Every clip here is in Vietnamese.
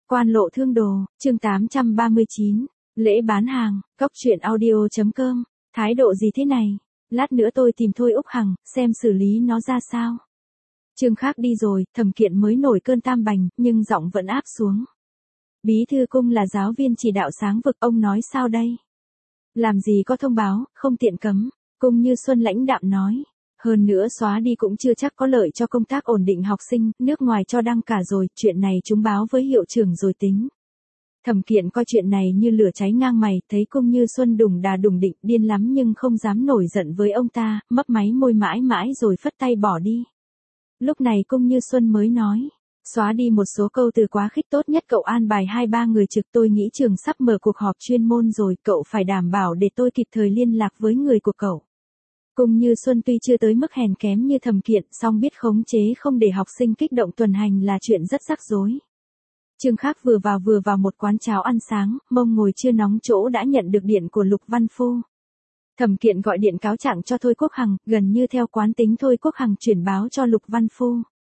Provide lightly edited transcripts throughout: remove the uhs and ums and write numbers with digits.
Quan lộ thương đồ, chương 839, lễ bán hàng, cóc truyện audio.com, thái độ gì thế này? Lát nữa tôi tìm Thôi Úc Hằng, xem xử lý nó ra sao. Trương Khác đi rồi, Thẩm Kiện mới nổi cơn tam bành, nhưng giọng vẫn áp xuống. Bí thư cung là giáo viên chỉ đạo sáng vực, ông nói sao đây? Làm gì có thông báo, không tiện cấm, Cung Như Xuân lãnh đạm nói. Hơn nữa xóa đi cũng chưa chắc có lợi cho công tác ổn định học sinh, nước ngoài cho đăng cả rồi, chuyện này chúng báo với hiệu trưởng rồi tính. Thẩm Kiện coi chuyện này như lửa cháy ngang mày, thấy Cung Như Xuân đùng đà đùng định, điên lắm nhưng không dám nổi giận với ông ta, mấp máy môi mãi mãi rồi phất tay bỏ đi. Lúc này Cung Như Xuân mới nói, xóa đi một số câu từ quá khích, tốt nhất cậu an bài 2-3 người trực, tôi nghĩ trường sắp mở cuộc họp chuyên môn rồi, cậu phải đảm bảo để tôi kịp thời liên lạc với người của cậu. Cung Như Xuân tuy chưa tới mức hèn kém như Thẩm Kiện, song biết khống chế không để học sinh kích động tuần hành là chuyện rất rắc rối. Trương Khác vừa vào một quán cháo ăn sáng, mông ngồi chưa nóng chỗ đã nhận được điện của Lục Văn Phu. Thẩm Kiện gọi điện cáo trạng cho Thôi Quốc Hằng, gần như theo quán tính Thôi Quốc Hằng chuyển báo cho Lục Văn Phu.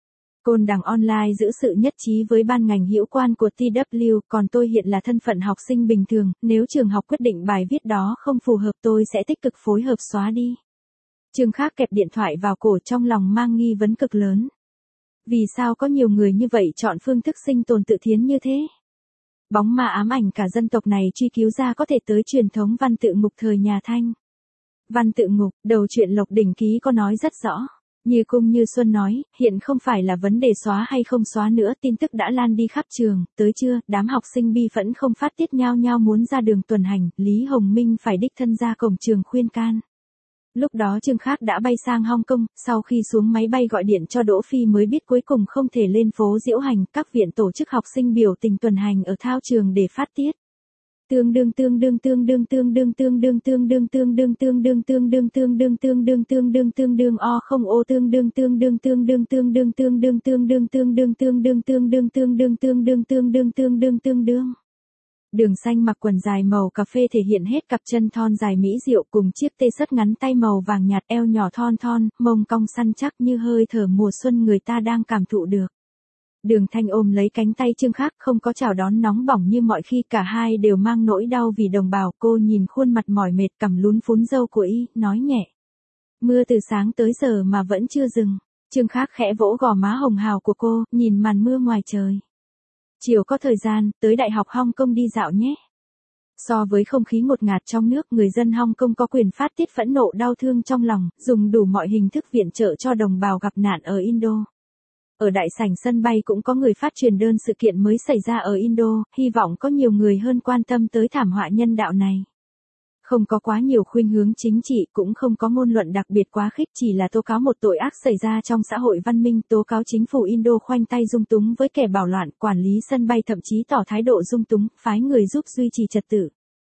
Côn Đằng Online giữ sự nhất trí với ban ngành hữu quan của TW, còn tôi hiện là thân phận học sinh bình thường, nếu trường học quyết định bài viết đó không phù hợp tôi sẽ tích cực phối hợp xóa đi. Trương Khác kẹp điện thoại vào cổ, trong lòng mang nghi vấn cực lớn. Vì sao có nhiều người như vậy chọn phương thức sinh tồn tự thiến như thế? Bóng ma ám ảnh cả dân tộc này truy cứu ra có thể tới truyền thống văn tự ngục thời nhà Thanh. Văn tự ngục, đầu truyện Lộc Đỉnh Ký có nói rất rõ. Như Cung Như Xuân nói, hiện không phải là vấn đề xóa hay không xóa nữa, tin tức đã lan đi khắp trường, tới trưa, đám học sinh bi phẫn không phát tiết nhao nhao muốn ra đường tuần hành, Lý Hồng Minh phải đích thân ra cổng trường khuyên can. Lúc đó Trương Khác đã bay sang Hong Kong, sau khi xuống máy bay gọi điện cho Đỗ Phi mới biết cuối cùng không thể lên phố diễu hành, các viện tổ chức học sinh biểu tình tuần hành ở thao trường để phát tiết. Tương đương o không ô Đường xanh mặc quần dài màu cà phê thể hiện hết cặp chân thon dài mỹ diệu cùng chiếc tê sất ngắn tay màu vàng nhạt, eo nhỏ thon thon, mông cong săn chắc như hơi thở mùa xuân người ta đang cảm thụ được. Đường Thanh ôm lấy cánh tay Trương Khác, không có chào đón nóng bỏng như mọi khi, cả hai đều mang nỗi đau vì đồng bào. Cô nhìn khuôn mặt mỏi mệt cằm lún phún râu của y, nói nhẹ. Mưa từ sáng tới giờ mà vẫn chưa dừng. Trương Khác khẽ vỗ gò má hồng hào của cô, nhìn màn mưa ngoài trời. Chiều có thời gian, tới Đại học Hong Kong đi dạo nhé. So với không khí ngột ngạt trong nước, người dân Hong Kong có quyền phát tiết phẫn nộ đau thương trong lòng, dùng đủ mọi hình thức viện trợ cho đồng bào gặp nạn ở Indo. Ở đại sảnh sân bay cũng có người phát truyền đơn sự kiện mới xảy ra ở Indo, hy vọng có nhiều người hơn quan tâm tới thảm họa nhân đạo này. Không có quá nhiều khuynh hướng chính trị, cũng không có ngôn luận đặc biệt quá khích, chỉ là tố cáo một tội ác xảy ra trong xã hội văn minh, tố cáo chính phủ Indo khoanh tay dung túng với kẻ bảo loạn, quản lý sân bay thậm chí tỏ thái độ dung túng, phái người giúp duy trì trật tự.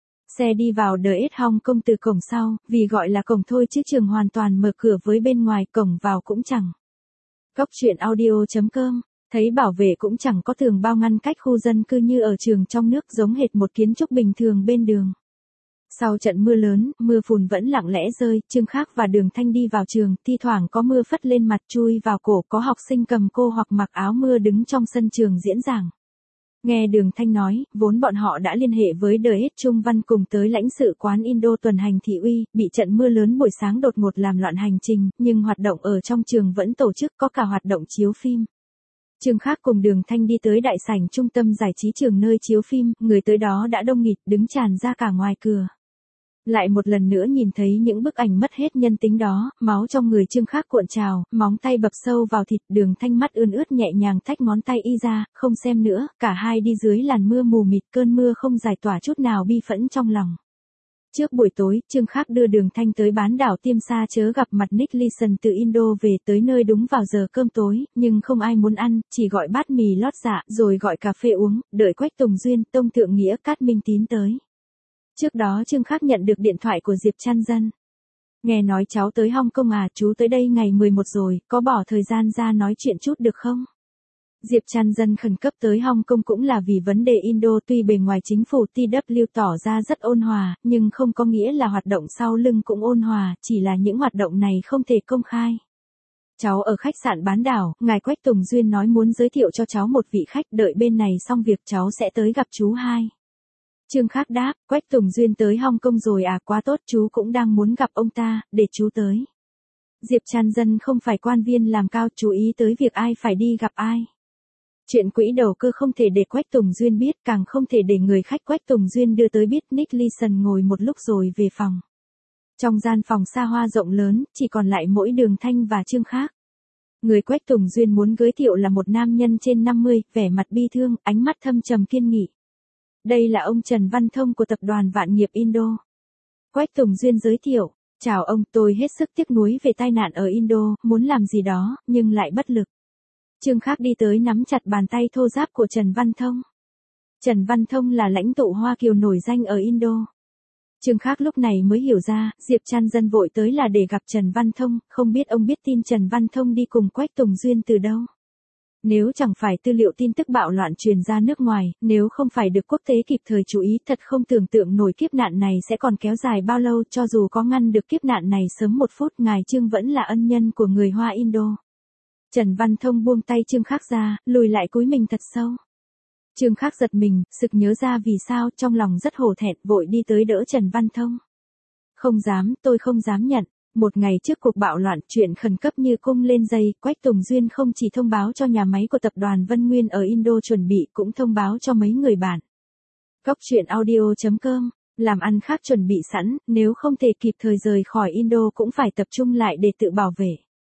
Xe đi vào DS Hong Kong từ cổng sau, vì gọi là cổng thôi chứ trường hoàn toàn mở cửa với bên ngoài, cổng vào cũng chẳng. Cóc truyện audio.com, thấy bảo vệ cũng chẳng có tường bao ngăn cách khu dân cư như ở trường trong nước, giống hệt một kiến trúc bình thường bên đường. Sau trận mưa lớn, mưa phùn vẫn lặng lẽ rơi, Trương Khác và Đường Thanh đi vào trường, thi thoảng có mưa phất lên mặt chui vào cổ, có học sinh cầm cô hoặc mặc áo mưa đứng trong sân trường diễn giảng. Nghe Đường Thanh nói, vốn bọn họ đã liên hệ với DS Trung Văn cùng tới lãnh sự quán Indo tuần hành thị uy, bị trận mưa lớn buổi sáng đột ngột làm loạn hành trình, nhưng hoạt động ở trong trường vẫn tổ chức, có cả hoạt động chiếu phim. Trương Khác cùng Đường Thanh đi tới đại sảnh trung tâm giải trí trường nơi chiếu phim, người tới đó đã đông nghịt, đứng tràn ra cả ngoài cửa. Lại một lần nữa nhìn thấy những bức ảnh mất hết nhân tính đó, máu trong người Trương Khác cuộn trào, móng tay bập sâu vào thịt, Đường Thanh mắt ươn ướt nhẹ nhàng tách ngón tay y ra, không xem nữa, cả hai đi dưới làn mưa mù mịt, cơn mưa không giải tỏa chút nào bi phẫn trong lòng. Trước buổi tối, Trương Khác đưa Đường Thanh tới bán đảo Tiêm Sa chớ gặp mặt Nick Leeson từ Indo về, tới nơi đúng vào giờ cơm tối, nhưng không ai muốn ăn, chỉ gọi bát mì lót dạ, rồi gọi cà phê uống, đợi Quách Tùng Duyên, Tông Thượng Nghĩa, Cát Minh Tín tới. Trước đó Trương Khác nhận được điện thoại của Diệp Trăn Dân. Nghe nói cháu tới Hong Kong à, chú tới đây ngày 11 rồi, có bỏ thời gian ra nói chuyện chút được không? Diệp Trăn Dân khẩn cấp tới Hong Kong cũng là vì vấn đề Indo, tuy bề ngoài chính phủ TW tỏ ra rất ôn hòa, nhưng không có nghĩa là hoạt động sau lưng cũng ôn hòa, chỉ là những hoạt động này không thể công khai. cháu ở khách sạn bán đảo, ngài Quách Tùng Duyên nói muốn giới thiệu cho cháu một vị khách, đợi bên này xong việc cháu sẽ tới gặp chú hai. Trương Khắc đáp, Quách Tùng Duyên tới Hong Kong rồi à, quá tốt, chú cũng đang muốn gặp ông ta, để chú tới. Diệp Trăn Dân không phải quan viên làm cao, chú ý tới việc ai phải đi gặp ai. Chuyện quỹ đầu cơ không thể để Quách Tùng Duyên biết, càng không thể để người khách Quách Tùng Duyên đưa tới biết. Nick Leeson ngồi một lúc rồi về phòng. Trong gian phòng xa hoa rộng lớn, chỉ còn lại mỗi Đường Thanh và Trương Khắc. Người Quách Tùng Duyên muốn giới thiệu là một nam nhân trên 50, vẻ mặt bi thương, ánh mắt thâm trầm kiên nghị. Đây là ông Trần Văn Thông của tập đoàn Vạn Nghiệp Indo. Quách Tùng Duyên giới thiệu, chào ông, tôi hết sức tiếc nuối về tai nạn ở Indo, muốn làm gì đó, nhưng lại bất lực. Trương Khắc đi tới nắm chặt bàn tay thô ráp của Trần Văn Thông. Trần Văn Thông là lãnh tụ Hoa Kiều nổi danh ở Indo. Trương Khắc lúc này mới hiểu ra, Diệp Trăn Dân vội tới là để gặp Trần Văn Thông, không biết ông biết tin Trần Văn Thông đi cùng Quách Tùng Duyên từ đâu. Nếu chẳng phải tư liệu tin tức bạo loạn truyền ra nước ngoài, nếu không phải được quốc tế kịp thời chú ý, thật không tưởng tượng nổi kiếp nạn này sẽ còn kéo dài bao lâu. Cho dù có ngăn được kiếp nạn này sớm một phút, ngài Trương vẫn là ân nhân của người Hoa Indo. Trần Văn Thông buông tay Trương Khắc ra, lùi lại cúi mình thật sâu. Trương Khắc giật mình, sực nhớ ra vì sao, trong lòng rất hổ thẹn, vội đi tới đỡ Trần Văn Thông. Không dám, tôi không dám nhận. Một ngày trước cuộc bạo loạn, chuyện khẩn cấp như cung lên dây, Quách Tùng Duyên không chỉ thông báo cho nhà máy của tập đoàn Vân Nguyên ở Indo chuẩn bị, cũng thông báo cho mấy người bạn. Góc truyện audio.com, làm ăn khác chuẩn bị sẵn, nếu không thể kịp thời rời khỏi Indo cũng phải tập trung lại để tự bảo vệ.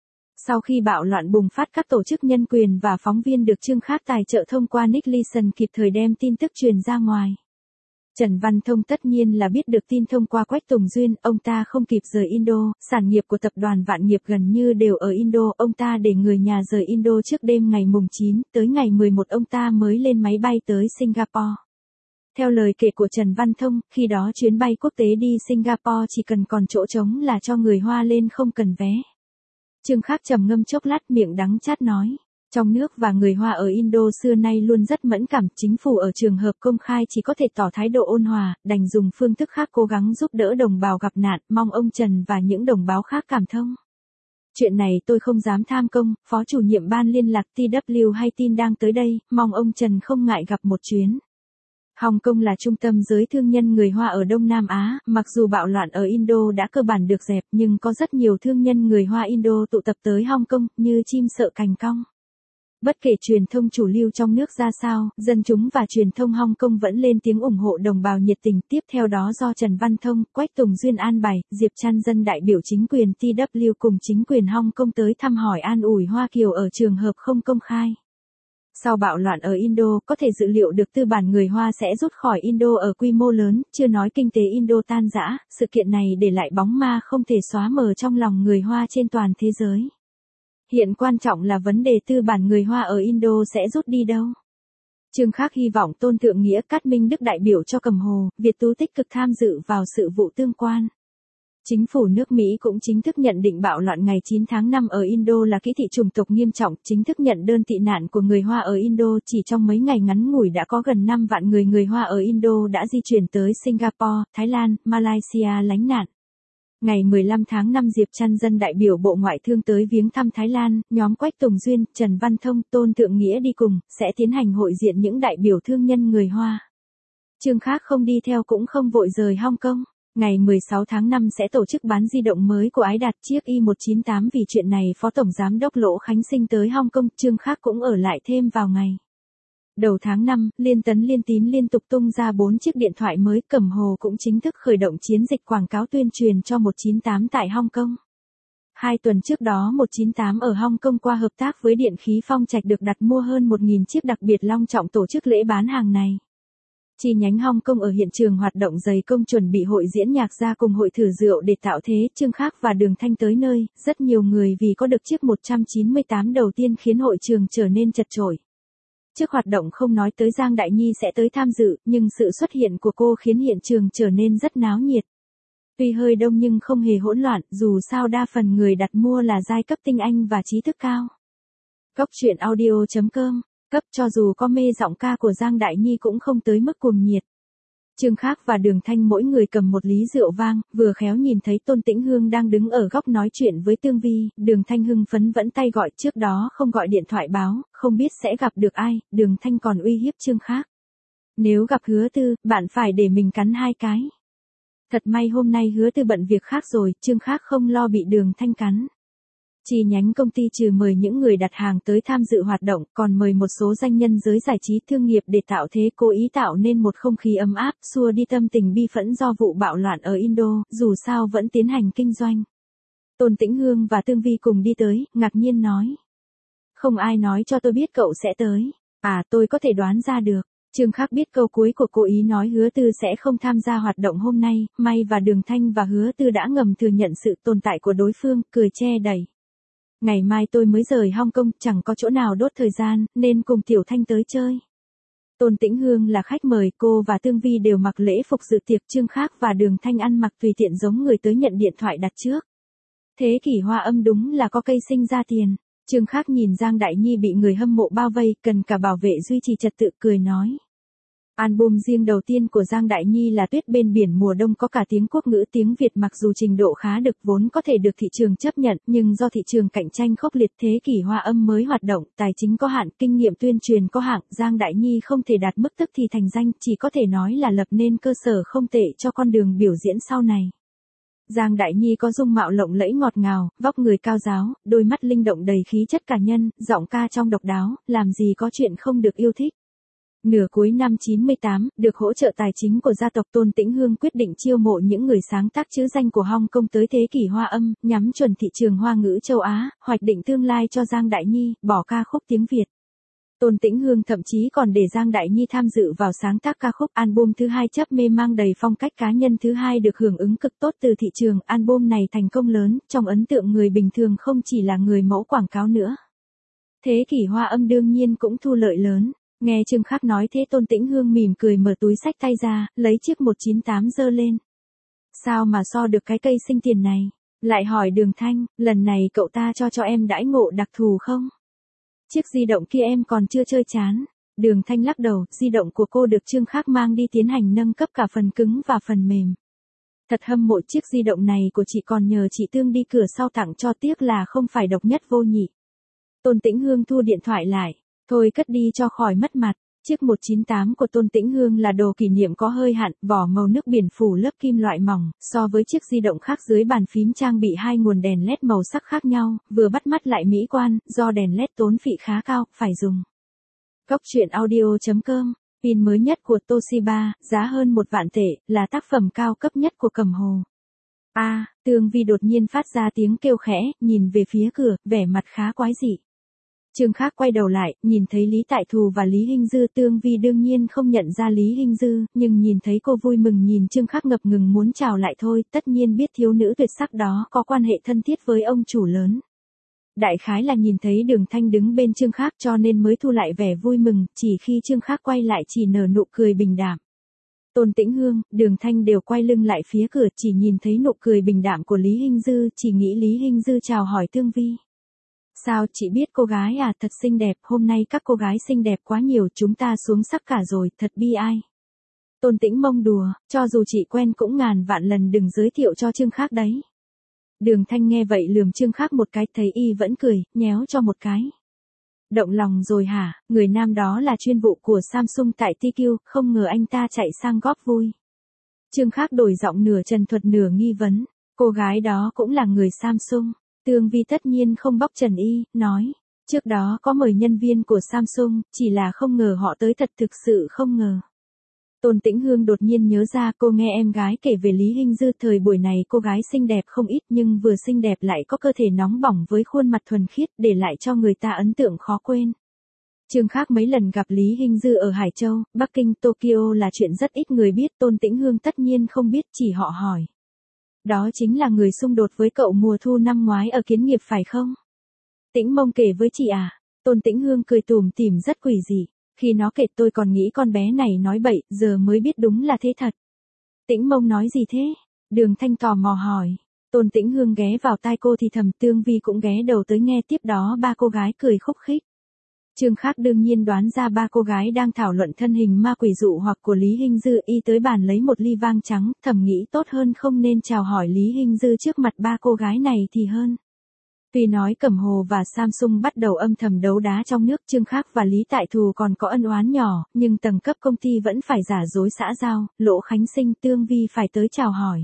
Sau khi bạo loạn bùng phát, các tổ chức nhân quyền và phóng viên được Trương Khắc tài trợ thông qua Nick Leeson kịp thời đem tin tức truyền ra ngoài. Trần Văn Thông tất nhiên là biết được tin thông qua Quách Tùng Duyên, ông ta không kịp rời Indo, sản nghiệp của tập đoàn Vạn Nghiệp gần như đều ở Indo, ông ta để người nhà rời Indo trước đêm ngày mùng 9, tới ngày 11 ông ta mới lên máy bay tới Singapore. Theo lời kể của Trần Văn Thông, khi đó chuyến bay quốc tế đi Singapore chỉ cần còn chỗ trống là cho người Hoa lên, không cần vé. Trương Khắc trầm ngâm chốc lát, miệng đắng chát nói. Trong nước và người Hoa ở Indo xưa nay luôn rất mẫn cảm, chính phủ ở trường hợp công khai chỉ có thể tỏ thái độ ôn hòa, đành dùng phương thức khác cố gắng giúp đỡ đồng bào gặp nạn, mong ông Trần và những đồng bào khác cảm thông. Chuyện này tôi không dám tham công, Phó chủ nhiệm ban liên lạc TW hay tin đang tới đây, mong ông Trần không ngại gặp một chuyến. Hồng Kông là trung tâm giới thương nhân người Hoa ở Đông Nam Á, mặc dù bạo loạn ở Indo đã cơ bản được dẹp, nhưng có rất nhiều thương nhân người Hoa Indo tụ tập tới Hồng Kông, như chim sợ cành cong. Bất kể truyền thông chủ lưu trong nước ra sao, dân chúng và truyền thông Hong Kong vẫn lên tiếng ủng hộ đồng bào nhiệt tình. Tiếp theo đó do Trần Văn Thông, Quách Tùng Duyên an bài, Diệp Trăn Dân đại biểu chính quyền TW cùng chính quyền Hong Kong tới thăm hỏi an ủi Hoa Kiều ở trường hợp không công khai. Sau bạo loạn ở Indo, có thể dự liệu được tư bản người Hoa sẽ rút khỏi Indo ở quy mô lớn, chưa nói kinh tế Indo tan rã, sự kiện này để lại bóng ma không thể xóa mờ trong lòng người Hoa trên toàn thế giới. Hiện quan trọng là vấn đề tư bản người Hoa ở Indo sẽ rút đi đâu. Trương Khắc hy vọng Tôn Thượng Nghĩa, Cát Minh Đức đại biểu cho Cầm Hồ, Việt Tú tích cực tham dự vào sự vụ tương quan. Chính phủ nước Mỹ cũng chính thức nhận định bạo loạn ngày 9 tháng 5 ở Indo là kỹ thị chủng tộc nghiêm trọng, chính thức nhận đơn tị nạn của người Hoa ở Indo. Chỉ trong mấy ngày ngắn ngủi đã có gần 5 vạn người Hoa ở Indo đã di chuyển tới Singapore, Thái Lan, Malaysia lánh nạn. Ngày 15 tháng 5 Diệp Trăn Dân đại biểu Bộ Ngoại thương tới viếng thăm Thái Lan, nhóm Quách Tùng Duyên, Trần Văn Thông, Tôn Thượng Nghĩa đi cùng, sẽ tiến hành hội diện những đại biểu thương nhân người Hoa. Trương Khắc không đi theo cũng không vội rời Hong Kong. Ngày 16 tháng 5 sẽ tổ chức bán di động mới của Ái Đạt chiếc i198, vì chuyện này Phó Tổng Giám đốc Lỗ Khánh Sinh tới Hong Kong, Trương Khắc cũng ở lại thêm vào ngày. Đầu tháng 5, Liên Tấn Liên Tín liên tục tung ra 4 chiếc điện thoại mới, Cẩm Hồ cũng chính thức khởi động chiến dịch quảng cáo tuyên truyền cho 198 tại Hong Kong. 2 tuần trước đó 198 ở Hong Kong qua hợp tác với Điện khí Phong Trạch được đặt mua hơn 1.000 chiếc, đặc biệt long trọng tổ chức lễ bán hàng này. Chi nhánh Hong Kong ở hiện trường hoạt động dày công chuẩn bị hội diễn nhạc ra cùng hội thử rượu để tạo thế. Trương Khắc và Đường Thanh tới nơi, rất nhiều người vì có được chiếc 198 đầu tiên khiến hội trường trở nên chật chội. Trước hoạt động không nói tới Giang Đại Nhi sẽ tới tham dự, nhưng sự xuất hiện của cô khiến hiện trường trở nên rất náo nhiệt. Tuy hơi đông nhưng không hề hỗn loạn, dù sao đa phần người đặt mua là giai cấp tinh anh và trí thức cao. Góc truyện audio.com, cấp cho dù có mê giọng ca của Giang Đại Nhi cũng không tới mức cuồng nhiệt. Trương Khác và Đường Thanh mỗi người cầm một lý rượu vang, vừa khéo nhìn thấy Tôn Tĩnh Hương đang đứng ở góc nói chuyện với Tương Vi, Đường Thanh hưng phấn vẫn tay gọi trước đó không gọi điện thoại báo, không biết sẽ gặp được ai, Đường Thanh còn uy hiếp Trương Khác. Nếu gặp Hứa Tư, bạn phải để mình cắn 2 cái. Thật may hôm nay Hứa Tư bận việc khác rồi, Trương Khác không lo bị Đường Thanh cắn. Chi nhánh công ty trừ mời những người đặt hàng tới tham dự hoạt động, còn mời một số danh nhân giới giải trí thương nghiệp để tạo thế, cố ý tạo nên một không khí ấm áp, xua đi tâm tình bi phẫn do vụ bạo loạn ở Indo, dù sao vẫn tiến hành kinh doanh. Tôn Tĩnh Hương và Tương Vi cùng đi tới, ngạc nhiên nói. Không ai nói cho tôi biết cậu sẽ tới. À, tôi có thể đoán ra được. Trương Khác biết câu cuối của cô ý nói Hứa Tư sẽ không tham gia hoạt động hôm nay, may và Đường Thanh và Hứa Tư đã ngầm thừa nhận sự tồn tại của đối phương, cười che đẩy. Ngày mai tôi mới rời Hong Kong, chẳng có chỗ nào đốt thời gian, nên cùng Tiểu Thanh tới chơi. Tôn Tĩnh Hương là khách mời, cô và Tương Vi đều mặc lễ phục dự tiệc, Trương Khác và Đường Thanh ăn mặc tùy tiện giống người tới nhận điện thoại đặt trước. Thế kỷ Hoa Âm đúng là có cây sinh ra tiền. Trương Khác nhìn Giang Đại Nhi bị người hâm mộ bao vây, cần cả bảo vệ duy trì trật tự, cười nói. Album riêng đầu tiên của Giang Đại Nhi là Tuyết bên biển mùa đông, có cả tiếng quốc ngữ tiếng Việt, mặc dù trình độ khá được vốn có thể được thị trường chấp nhận, nhưng do thị trường cạnh tranh khốc liệt, thế kỷ Hoa Âm mới hoạt động, tài chính có hạn, kinh nghiệm tuyên truyền có hạn, Giang Đại Nhi không thể đạt mức tức thì thành danh, chỉ có thể nói là lập nên cơ sở không tệ cho con đường biểu diễn sau này. Giang Đại Nhi có dung mạo lộng lẫy ngọt ngào, vóc người cao ráo, đôi mắt linh động đầy khí chất cá nhân, giọng ca trong độc đáo, làm gì có chuyện không được yêu thích. Nửa cuối năm 98, được hỗ trợ tài chính của gia tộc, Tôn Tĩnh Hương quyết định chiêu mộ những người sáng tác chữ danh của Hong Kong tới thế kỷ Hoa Âm, nhắm chuẩn thị trường Hoa ngữ châu Á, hoạch định tương lai cho Giang Đại Nhi, bỏ ca khúc tiếng Việt. Tôn Tĩnh Hương thậm chí còn để Giang Đại Nhi tham dự vào sáng tác ca khúc. Album thứ 2 Chấp mê mang đầy phong cách cá nhân thứ 2 được hưởng ứng cực tốt từ thị trường, album này thành công lớn, trong ấn tượng người bình thường không chỉ là người mẫu quảng cáo nữa. Thế kỷ Hoa Âm đương nhiên cũng thu lợi lớn. Nghe Trương Khác nói thế, Tôn Tĩnh Hương mỉm cười mở túi xách tay ra, lấy chiếc 198 giơ lên. Sao mà so được cái cây sinh tiền này? Lại hỏi Đường Thanh, lần này cậu ta cho em đãi ngộ đặc thù không? Chiếc di động kia em còn chưa chơi chán. Đường Thanh lắc đầu, di động của cô được Trương Khác mang đi tiến hành nâng cấp cả phần cứng và phần mềm. Thật hâm mộ chiếc di động này của chị, còn nhờ chị Tương đi cửa sau tặng cho, tiếc là không phải độc nhất vô nhị. Tôn Tĩnh Hương thu điện thoại lại. Thôi cất đi cho khỏi mất mặt. Chiếc 198 của Tôn Tĩnh Hương là đồ kỷ niệm có hơi hạn, vỏ màu nước biển phủ lớp kim loại mỏng, so với chiếc di động khác dưới bàn phím trang bị 2 nguồn đèn LED màu sắc khác nhau, vừa bắt mắt lại mỹ quan, do đèn LED tốn phí khá cao, phải dùng. Góc truyện audio.com, pin mới nhất của Toshiba, giá hơn 1 vạn tệ, là tác phẩm cao cấp nhất của Cẩm Hồ. Tương Vi đột nhiên phát ra tiếng kêu khẽ, nhìn về phía cửa, vẻ mặt khá quái dị. Trương Khác quay đầu lại, nhìn thấy Lý Tại Thù và Lý Hinh Dư. Tương Vi đương nhiên không nhận ra Lý Hinh Dư, nhưng nhìn thấy cô vui mừng nhìn Trương Khác ngập ngừng muốn chào lại thôi, tất nhiên biết thiếu nữ tuyệt sắc đó có quan hệ thân thiết với ông chủ lớn. Đại khái là nhìn thấy Đường Thanh đứng bên Trương Khác cho nên mới thu lại vẻ vui mừng, chỉ khi Trương Khác quay lại chỉ nở nụ cười bình đạm. Tôn Tĩnh Hương, Đường Thanh đều quay lưng lại phía cửa, chỉ nhìn thấy nụ cười bình đạm của Lý Hinh Dư, chỉ nghĩ Lý Hinh Dư chào hỏi Tương Vi. Sao chị biết cô gái à, thật xinh đẹp, hôm nay các cô gái xinh đẹp quá nhiều, chúng ta xuống sắc cả rồi, thật bi ai. Tôn Tĩnh mông đùa, cho dù chị quen cũng ngàn vạn lần đừng giới thiệu cho Trương Khác đấy. Đường Thanh nghe vậy lườm Trương Khác một cái, thấy y vẫn cười, nhéo cho một cái. Động lòng rồi hả, người nam đó là chuyên vụ của Samsung tại TQ, không ngờ anh ta chạy sang góp vui. Trương Khác đổi giọng nửa trần thuật nửa nghi vấn, cô gái đó cũng là người Samsung. Tương Vi tất nhiên không bóc trần y, nói, trước đó có mời nhân viên của Samsung, chỉ là không ngờ họ tới thật, thực sự không ngờ. Tôn Tĩnh Hương đột nhiên nhớ ra, cô nghe em gái kể về Lý Hinh Dư, thời buổi này cô gái xinh đẹp không ít, nhưng vừa xinh đẹp lại có cơ thể nóng bỏng với khuôn mặt thuần khiết, để lại cho người ta ấn tượng khó quên. Trương Khác mấy lần gặp Lý Hinh Dư ở Hải Châu, Bắc Kinh, Tokyo là chuyện rất ít người biết, Tôn Tĩnh Hương tất nhiên không biết, chỉ họ hỏi. Đó chính là người xung đột với cậu mùa thu năm ngoái ở Kiến Nghiệp phải không? Tĩnh Mông kể với chị à? Tôn Tĩnh Hương cười tủm tỉm rất quỷ dị. Khi nó kể tôi còn nghĩ con bé này nói bậy, giờ mới biết đúng là thế thật. Tĩnh Mông nói gì thế? Đường Thanh tò mò hỏi. Tôn Tĩnh Hương ghé vào tai cô thì thầm, Tương Vi cũng ghé đầu tới nghe, tiếp đó ba cô gái cười khúc khích. Trương Khác đương nhiên đoán ra ba cô gái đang thảo luận thân hình ma quỷ dụ hoặc của Lý Hinh Dư, y tới bàn lấy một ly vang trắng, thầm nghĩ tốt hơn không nên chào hỏi Lý Hinh Dư trước mặt ba cô gái này thì hơn. Tuy nói Cẩm Hồ và Samsung bắt đầu âm thầm đấu đá trong nước, Trương Khác và Lý Tại Thù còn có ân oán nhỏ, nhưng tầng cấp công ty vẫn phải giả dối xã giao, Lỗ Khánh Sinh, Tương Vi phải tới chào hỏi.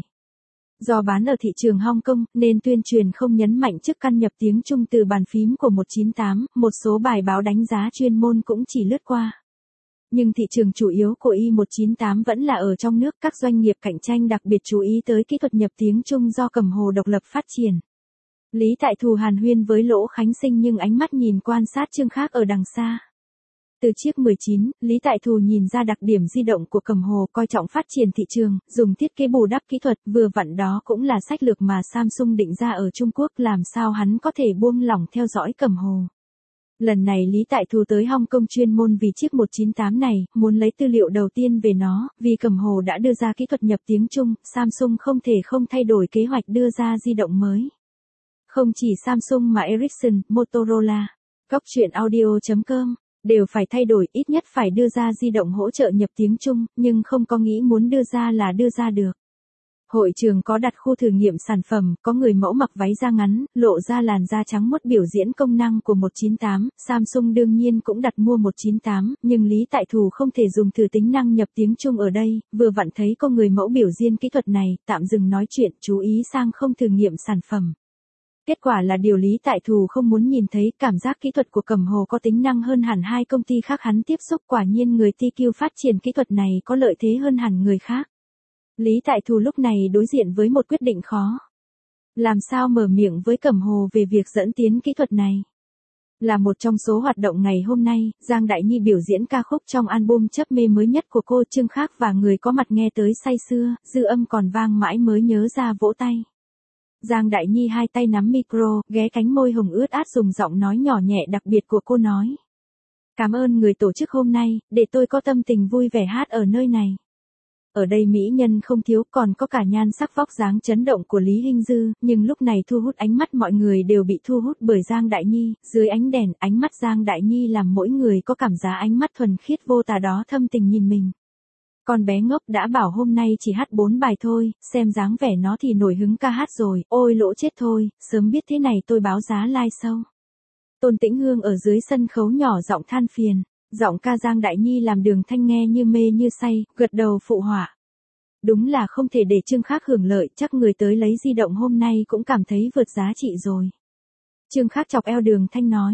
Do bán ở thị trường Hong Kong, nên tuyên truyền không nhấn mạnh chức căn nhập tiếng Trung từ bàn phím của 198, một số bài báo đánh giá chuyên môn cũng chỉ lướt qua. Nhưng thị trường chủ yếu của Y198 vẫn là ở trong nước, các doanh nghiệp cạnh tranh đặc biệt chú ý tới kỹ thuật nhập tiếng Trung do Cẩm Hồ độc lập phát triển. Lý Tại Thù hàn huyên với Lỗ Khánh Sinh nhưng ánh mắt nhìn quan sát Trương Khác ở đằng xa. Từ chiếc 19, Lý Tại Thù nhìn ra đặc điểm di động của Cẩm Hồ, coi trọng phát triển thị trường, dùng thiết kế bù đắp kỹ thuật, vừa vặn đó cũng là sách lược mà Samsung định ra ở Trung Quốc, làm sao hắn có thể buông lỏng theo dõi Cẩm Hồ. Lần này Lý Tại Thù tới Hong Kong chuyên môn vì chiếc 198 này, muốn lấy tư liệu đầu tiên về nó, vì Cẩm Hồ đã đưa ra kỹ thuật nhập tiếng Trung, Samsung không thể không thay đổi kế hoạch đưa ra di động mới. Không chỉ Samsung mà Ericsson, Motorola, Goctruyện.audio.com đều phải thay đổi, ít nhất phải đưa ra di động hỗ trợ nhập tiếng Trung, nhưng không có nghĩ muốn đưa ra là đưa ra được. Hội trường có đặt khu thử nghiệm sản phẩm, có người mẫu mặc váy da ngắn, lộ ra làn da trắng muốt biểu diễn công năng của 198, Samsung đương nhiên cũng đặt mua 198, nhưng Lý Tại Thù không thể dùng thử tính năng nhập tiếng Trung ở đây, vừa vặn thấy có người mẫu biểu diễn kỹ thuật này, tạm dừng nói chuyện, chú ý sang không thử nghiệm sản phẩm. Kết quả là điều Lý Tại Thù không muốn nhìn thấy, cảm giác kỹ thuật của Cẩm Hồ có tính năng hơn hẳn hai công ty khác hắn tiếp xúc, quả nhiên người TQ phát triển kỹ thuật này có lợi thế hơn hẳn người khác. Lý Tại Thù lúc này đối diện với một quyết định khó. Làm sao mở miệng với Cẩm Hồ về việc dẫn tiến kỹ thuật này? Là một trong số hoạt động ngày hôm nay, Giang Đại Nhi biểu diễn ca khúc trong album Chấp Mê mới nhất của cô, Trương Khác và người có mặt nghe tới say sưa, dư âm còn vang mãi mới nhớ ra vỗ tay. Giang Đại Nhi hai tay nắm micro, ghé cánh môi hồng ướt át dùng giọng nói nhỏ nhẹ đặc biệt của cô nói. Cảm ơn người tổ chức hôm nay, để tôi có tâm tình vui vẻ hát ở nơi này. Ở đây mỹ nhân không thiếu, còn có cả nhan sắc vóc dáng chấn động của Lý Hinh Dư, nhưng lúc này thu hút ánh mắt mọi người đều bị thu hút bởi Giang Đại Nhi, dưới ánh đèn, ánh mắt Giang Đại Nhi làm mỗi người có cảm giác ánh mắt thuần khiết vô tà đó thâm tình nhìn mình. Con bé ngốc đã bảo hôm nay chỉ hát 4 bài thôi, xem dáng vẻ nó thì nổi hứng ca hát rồi, ôi lỗ chết thôi, sớm biết thế này tôi báo giá live show. Tôn Tĩnh Hương ở dưới sân khấu nhỏ giọng than phiền, giọng ca Giang Đại Nhi làm Đường Thanh nghe như mê như say, gật đầu phụ họa. Đúng là không thể để Trương Khác hưởng lợi, chắc người tới lấy di động hôm nay cũng cảm thấy vượt giá trị rồi. Trương Khác chọc eo Đường Thanh nói,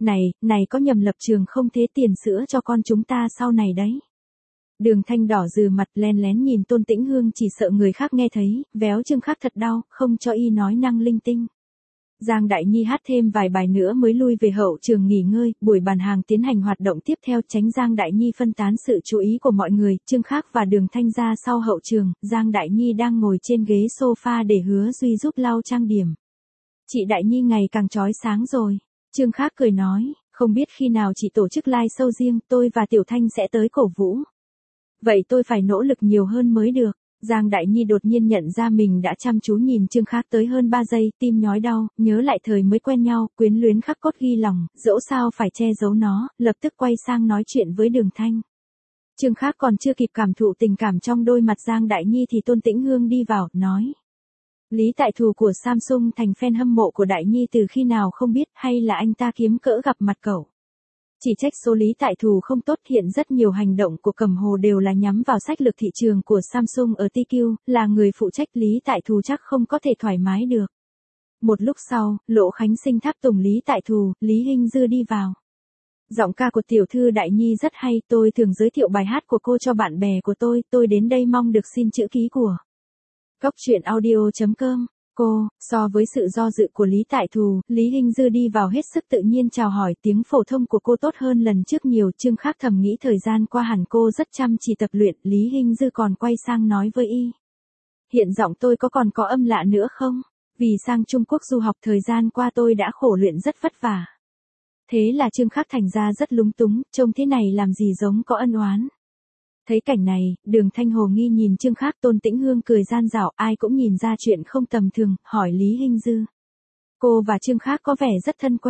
này có nhầm lập trường không, thế tiền sữa cho con chúng ta sau này đấy. Đường Thanh đỏ rừ mặt len lén nhìn Tôn Tĩnh Hương, chỉ sợ người khác nghe thấy, véo Trương Khác thật đau, không cho y nói năng linh tinh. Giang Đại Nhi hát thêm vài bài nữa mới lui về hậu trường nghỉ ngơi, buổi bàn hàng tiến hành hoạt động tiếp theo, tránh Giang Đại Nhi phân tán sự chú ý của mọi người, Trương Khác và Đường Thanh ra sau hậu trường, Giang Đại Nhi đang ngồi trên ghế sofa để Hứa Duy giúp lau trang điểm. Chị Đại Nhi ngày càng chói sáng rồi. Trương Khác cười nói, không biết khi nào chị tổ chức live show riêng, tôi và Tiểu Thanh sẽ tới cổ vũ. Vậy tôi phải nỗ lực nhiều hơn mới được. Giang Đại Nhi đột nhiên nhận ra mình đã chăm chú nhìn Trương Khác tới hơn 3 giây, tim nhói đau, nhớ lại thời mới quen nhau, quyến luyến khắc cốt ghi lòng, dẫu sao phải che giấu nó, lập tức quay sang nói chuyện với Đường Thanh. Trương Khác còn chưa kịp cảm thụ tình cảm trong đôi mặt Giang Đại Nhi thì Tôn Tĩnh Hương đi vào, nói. Lý Tại Thù của Samsung thành fan hâm mộ của Đại Nhi từ khi nào không biết, hay là anh ta kiếm cỡ gặp mặt cậu? Chỉ trách số Lý Tại Thù không tốt, hiện rất nhiều hành động của Cẩm Hồ đều là nhắm vào sách lược thị trường của Samsung ở TQ, là người phụ trách Lý Tại Thù chắc không có thể thoải mái được. Một lúc sau, Lỗ Khánh Sinh tháp tùng Lý Tại Thù, Lý Hinh Dư đi vào. Giọng ca của tiểu thư Đại Nhi rất hay, tôi thường giới thiệu bài hát của cô cho bạn bè của tôi đến đây mong được xin chữ ký của Goctruyện.audio.com. Cô, so với sự do dự của Lý Tại Thù, Lý Hinh Dư đi vào hết sức tự nhiên chào hỏi, tiếng phổ thông của cô tốt hơn lần trước nhiều. Trương Khác thầm nghĩ thời gian qua hẳn cô rất chăm chỉ tập luyện. Lý Hinh Dư còn quay sang nói với y. Hiện giọng tôi còn có âm lạ nữa không? Vì sang Trung Quốc du học thời gian qua tôi đã khổ luyện rất vất vả. Thế là Trương Khác thành ra rất lúng túng, trông thế này làm gì giống có ân oán. Thấy cảnh này, Đường Thanh hồ nghi nhìn Trương Khác, Tôn Tĩnh Hương cười gian dảo, ai cũng nhìn ra chuyện không tầm thường, hỏi Lý Hinh Dư. Cô và Trương Khác có vẻ rất thân quen.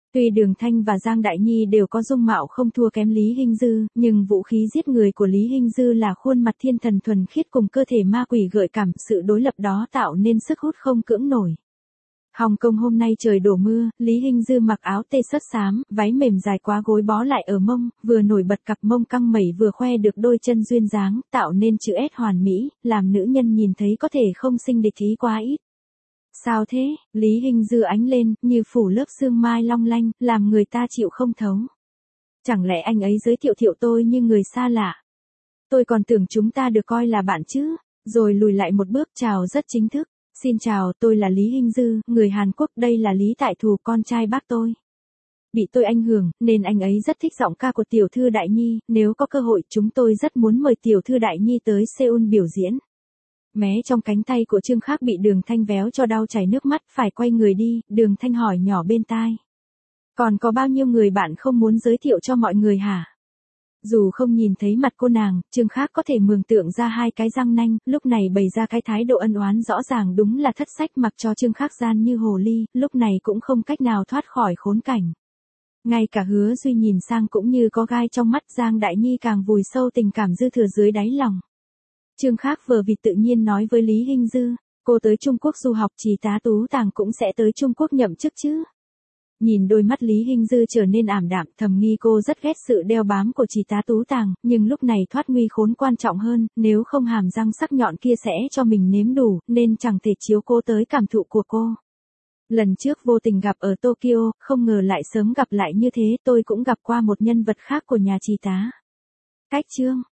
Tuy Đường Thanh và Giang Đại Nhi đều có dung mạo không thua kém Lý Hinh Dư, nhưng vũ khí giết người của Lý Hinh Dư là khuôn mặt thiên thần thuần khiết cùng cơ thể ma quỷ gợi cảm, sự đối lập đó tạo nên sức hút không cưỡng nổi. Hồng Kông hôm nay trời đổ mưa, Lý Hinh Dư mặc áo tê sớt xám, váy mềm dài quá gối bó lại ở mông, vừa nổi bật cặp mông căng mẩy vừa khoe được đôi chân duyên dáng, tạo nên chữ S hoàn mỹ, làm nữ nhân nhìn thấy có thể không xinh địch ý quá ít. Sao thế? Lý Hinh Dư ánh lên, như phủ lớp sương mai long lanh, làm người ta chịu không thấu. Chẳng lẽ anh ấy giới thiệu tôi như người xa lạ? Tôi còn tưởng chúng ta được coi là bạn chứ, rồi lùi lại một bước chào rất chính thức. Xin chào, tôi là Lý Hinh Dư, người Hàn Quốc, đây là Lý Tại Thù, con trai bác tôi. Bị tôi ảnh hưởng, nên anh ấy rất thích giọng ca của tiểu thư Đại Nhi, nếu có cơ hội chúng tôi rất muốn mời tiểu thư Đại Nhi tới Seoul biểu diễn. Mé trong cánh tay của Trương Khác bị Đường Thanh véo cho đau chảy nước mắt, phải quay người đi, Đường Thanh hỏi nhỏ bên tai. Còn có bao nhiêu người bạn không muốn giới thiệu cho mọi người hả? Dù không nhìn thấy mặt cô nàng, Trương Khác có thể mường tượng ra hai cái răng nanh, lúc này bày ra cái thái độ ân oán rõ ràng, đúng là thất sách, mặc cho Trương Khác gian như hồ ly, lúc này cũng không cách nào thoát khỏi khốn cảnh. Ngay cả Hứa Duy nhìn sang cũng như có gai trong mắt, Giang Đại Nhi càng vùi sâu tình cảm dư thừa dưới đáy lòng. Trương Khác vờ vịt tự nhiên nói với Lý Hinh Dư, cô tới Trung Quốc du học, Chỉ tá Tú Tàng cũng sẽ tới Trung Quốc nhậm chức chứ. Nhìn đôi mắt Lý Hinh Dư trở nên ảm đạm, thầm nghi cô rất ghét sự đeo bám của Chỉ tá Tú Tàng, nhưng lúc này thoát nguy khốn quan trọng hơn, nếu không hàm răng sắc nhọn kia sẽ cho mình nếm đủ, nên chẳng thể chiếu cố tới cảm thụ của cô. Lần trước vô tình gặp ở Tokyo, không ngờ lại sớm gặp lại như thế, tôi cũng gặp qua một nhân vật khác của nhà Chỉ tá. Cách chương